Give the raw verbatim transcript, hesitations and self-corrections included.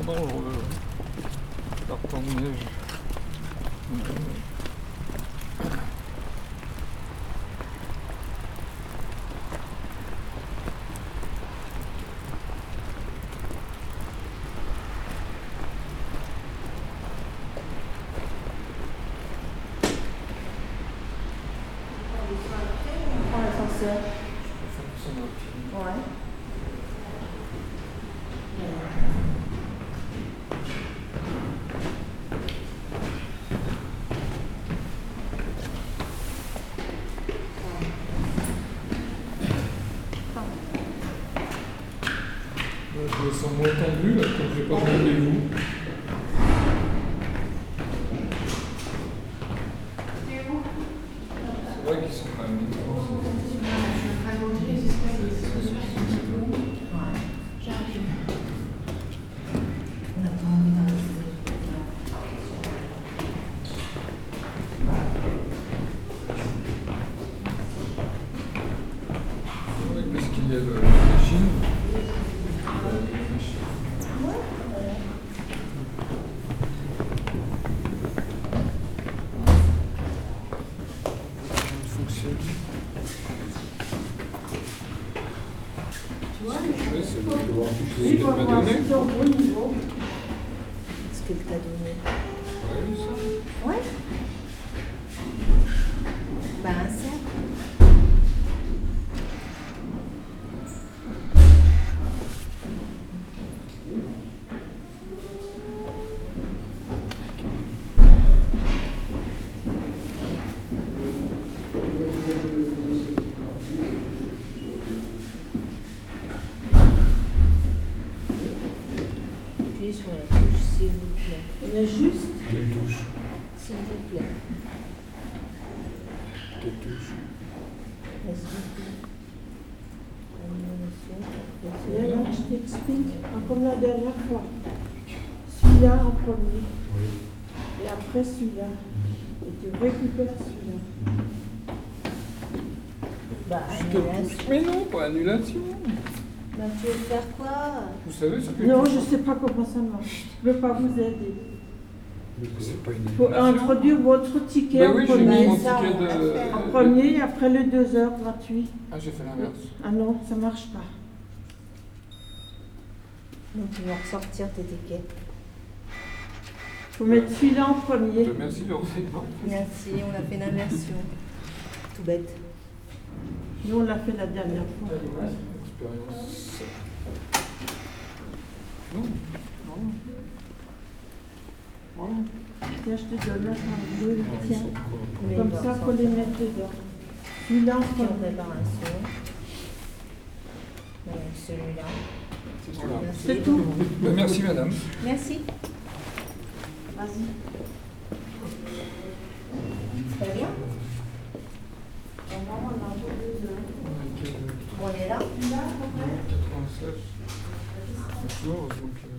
dangereux. Carton de neige. Ouais. Je me sens moins tendu là, comme j'ai pas de rendez-vous. C'est vrai qu'ils sont quand même parce qu'il y a le machine. Tu vois, Oui, c'est bon, je vois oui, ce qu'elle pour m'a voir donné. si c'est au bon niveau. Ce qu'elle t'a donné. Ouais, ça. Ouais. Bah, un cercle. Appuyez sur la touche, s'il vous plaît. Il y a juste, Quelle touche? s'il vous plaît. Quelle touche? Et là, je t'explique, comme la dernière fois. Celui-là en premier. Oui. Et après celui-là. Et tu récupères celui-là. Bah, annulation. Mais non, pas annulation. Bah, tu veux faire quoi? Vous savez ce que Non, je ne sais pas comment ça marche. Je ne peux pas vous aider. c'est pas une Il faut annulation. introduire votre ticket Ben en oui, j'ai premier. mis mon Ça, ticket on l'a de... fait. En premier et après les deux heures gratuits. Ah, j'ai fait l'inverse. Ah non, ça ne marche pas. Donc tu vas ressortir tes tickets. Il faut mettre celui-là en premier. Merci le renseignement. Merci, on a fait l'inversion. Tout bête. Nous, on l'a fait la dernière fois. Expérience. Non, non. Voilà. Tiens, je te donne là, par deux, ils tiens. sont quoi? Comme ça, il faut les mettre dedans. Celui-là en premier. Préparation. Voilà, celui-là. Voilà. C'est tout. Ben, merci madame. Merci. Vas-y. Très bien. On va en avoir deux heures. On est là. Là, après. quatre-vingt-seize. Bonjour, donc...